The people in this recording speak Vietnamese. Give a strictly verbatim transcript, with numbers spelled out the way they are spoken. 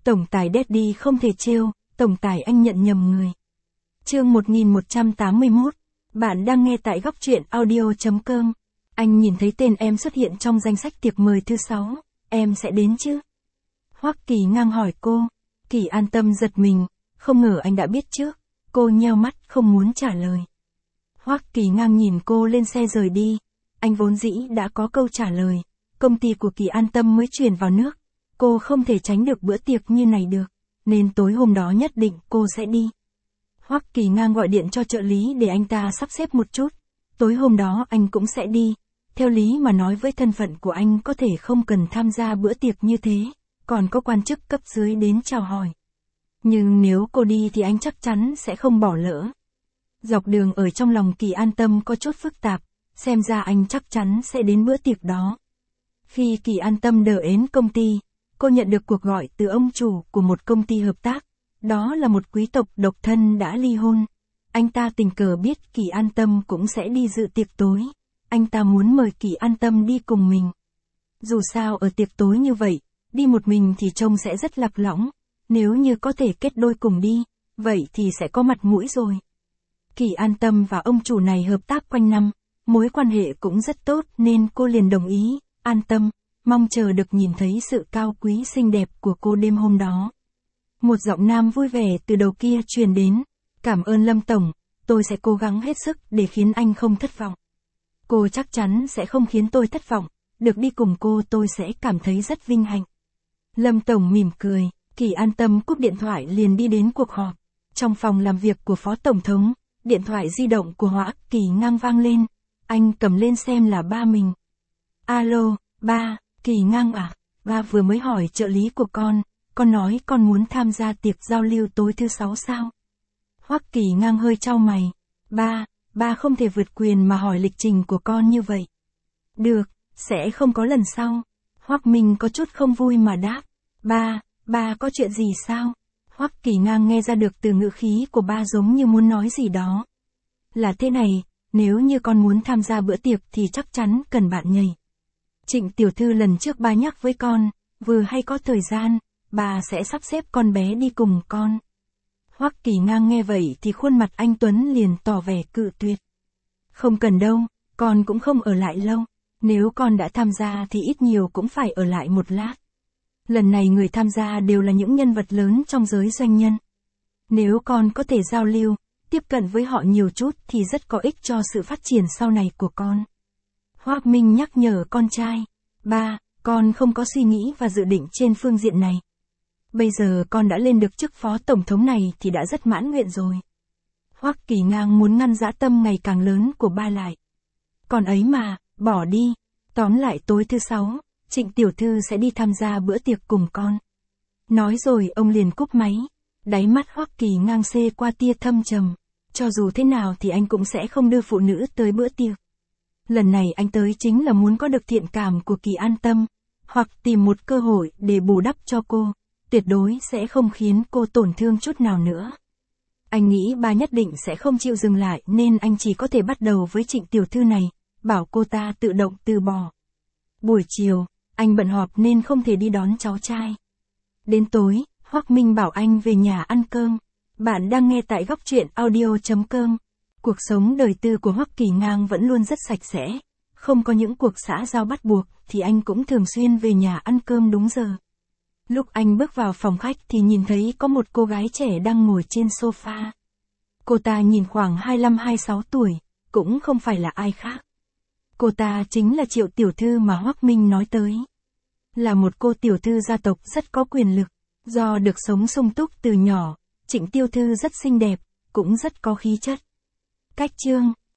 Tổng tài Daddy không thể trêu, tổng tài anh nhận nhầm người. Chương một nghìn một trăm tám mươi mốt. Bạn đang nghe tại góc truyện audio chấm com. Anh nhìn thấy tên em xuất hiện trong danh sách tiệc mời thứ sáu, em sẽ đến chứ? Hoắc Kỳ ngang hỏi cô. Kỳ An Tâm giật mình, không ngờ anh đã biết trước. Cô nheo mắt không muốn trả lời. Hoắc Kỳ ngang nhìn cô lên xe rời đi. Anh vốn dĩ đã có câu trả lời. Công ty của Kỳ An Tâm mới chuyển vào nước. Cô không thể tránh được bữa tiệc như này được. Nên tối hôm đó nhất định cô sẽ đi. Hoắc Kỳ ngang gọi điện cho trợ lý để anh ta sắp xếp một chút. Tối hôm đó anh cũng sẽ đi. Theo lý mà nói với thân phận của anh có thể không cần tham gia bữa tiệc như thế. Còn có quan chức cấp dưới đến chào hỏi. Nhưng nếu cô đi thì anh chắc chắn sẽ không bỏ lỡ. Dọc đường ở trong lòng Kỳ An Tâm có chút phức tạp. Xem ra anh chắc chắn sẽ đến bữa tiệc đó. Khi Kỳ An Tâm đợi đến công ty, cô nhận được cuộc gọi từ ông chủ của một công ty hợp tác. Đó là một quý tộc độc thân đã ly hôn. Anh ta tình cờ biết Kỳ An Tâm cũng sẽ đi dự tiệc tối. Anh ta muốn mời Kỳ An Tâm đi cùng mình. Dù sao ở tiệc tối như vậy, đi một mình thì trông sẽ rất lạc lõng. Nếu như có thể kết đôi cùng đi, vậy thì sẽ có mặt mũi rồi. Kỳ An Tâm và ông chủ này hợp tác quanh năm, mối quan hệ cũng rất tốt nên cô liền đồng ý. An Tâm, mong chờ được nhìn thấy sự cao quý xinh đẹp của cô đêm hôm đó. Một giọng nam vui vẻ từ đầu kia truyền đến. Cảm ơn Lâm Tổng, tôi sẽ cố gắng hết sức để khiến anh không thất vọng. Cô chắc chắn sẽ không khiến tôi thất vọng, được đi cùng cô tôi sẽ cảm thấy rất vinh hạnh. Lâm Tổng mỉm cười, Kỳ An Tâm cúp điện thoại liền đi đến cuộc họp. Trong phòng làm việc của Phó Tổng thống, điện thoại di động của Hoắc Kỳ ngang vang lên. Anh cầm lên xem là ba mình. Alo, ba, Kỳ ngang à, ba vừa mới hỏi trợ lý của con, con nói con muốn tham gia tiệc giao lưu tối thứ sáu sao? Hoắc Kỳ ngang hơi chau mày. Ba, ba không thể vượt quyền mà hỏi lịch trình của con như vậy. Được, sẽ không có lần sau. Hoắc Minh có chút không vui mà đáp. Ba, ba có chuyện gì sao? Hoắc Kỳ ngang nghe ra được từ ngữ khí của ba giống như muốn nói gì đó. Là thế này, nếu như con muốn tham gia bữa tiệc thì chắc chắn cần bạn nhảy. Trịnh tiểu thư lần trước ba nhắc với con, vừa hay có thời gian, bà sẽ sắp xếp con bé đi cùng con. Hoắc Kỳ ngang nghe vậy thì khuôn mặt anh Tuấn liền tỏ vẻ cự tuyệt. Không cần đâu, con cũng không ở lại lâu. Nếu con đã tham gia thì ít nhiều cũng phải ở lại một lát. Lần này người tham gia đều là những nhân vật lớn trong giới doanh nhân. Nếu con có thể giao lưu, tiếp cận với họ nhiều chút thì rất có ích cho sự phát triển sau này của con. Hoắc Minh nhắc nhở con trai. Ba, con không có suy nghĩ và dự định trên phương diện này. Bây giờ con đã lên được chức phó tổng thống này thì đã rất mãn nguyện rồi. Hoắc Kỳ ngang muốn ngăn dã tâm ngày càng lớn của ba lại. Còn ấy mà, bỏ đi. Tóm lại tối thứ sáu, Trịnh tiểu thư sẽ đi tham gia bữa tiệc cùng con. Nói rồi ông liền cúp máy. Đáy mắt Hoắc Kỳ ngang xê qua tia thâm trầm. Cho dù thế nào thì anh cũng sẽ không đưa phụ nữ tới bữa tiệc. Lần này anh tới chính là muốn có được thiện cảm của Kỳ An Tâm, hoặc tìm một cơ hội để bù đắp cho cô, tuyệt đối sẽ không khiến cô tổn thương chút nào nữa. Anh nghĩ ba nhất định sẽ không chịu dừng lại nên anh chỉ có thể bắt đầu với Trịnh tiểu thư này, bảo cô ta tự động từ bỏ. Buổi chiều, anh bận họp nên không thể đi đón cháu trai. Đến tối, Hoắc Minh bảo anh về nhà ăn cơm. Bạn đang nghe tại góc truyện audio chấm com. Cuộc sống đời tư của Hoắc Kỳ ngang vẫn luôn rất sạch sẽ. Không có những cuộc xã giao bắt buộc thì anh cũng thường xuyên về nhà ăn cơm đúng giờ. Lúc anh bước vào phòng khách thì nhìn thấy có một cô gái trẻ đang ngồi trên sofa. Cô ta nhìn khoảng hai mươi lăm hai mươi sáu tuổi, cũng không phải là ai khác. Cô ta chính là Triệu tiểu thư mà Hoắc Minh nói tới. Là một cô tiểu thư gia tộc rất có quyền lực. Do được sống sung túc từ nhỏ, Trịnh tiểu thư rất xinh đẹp, cũng rất có khí chất. Cách chương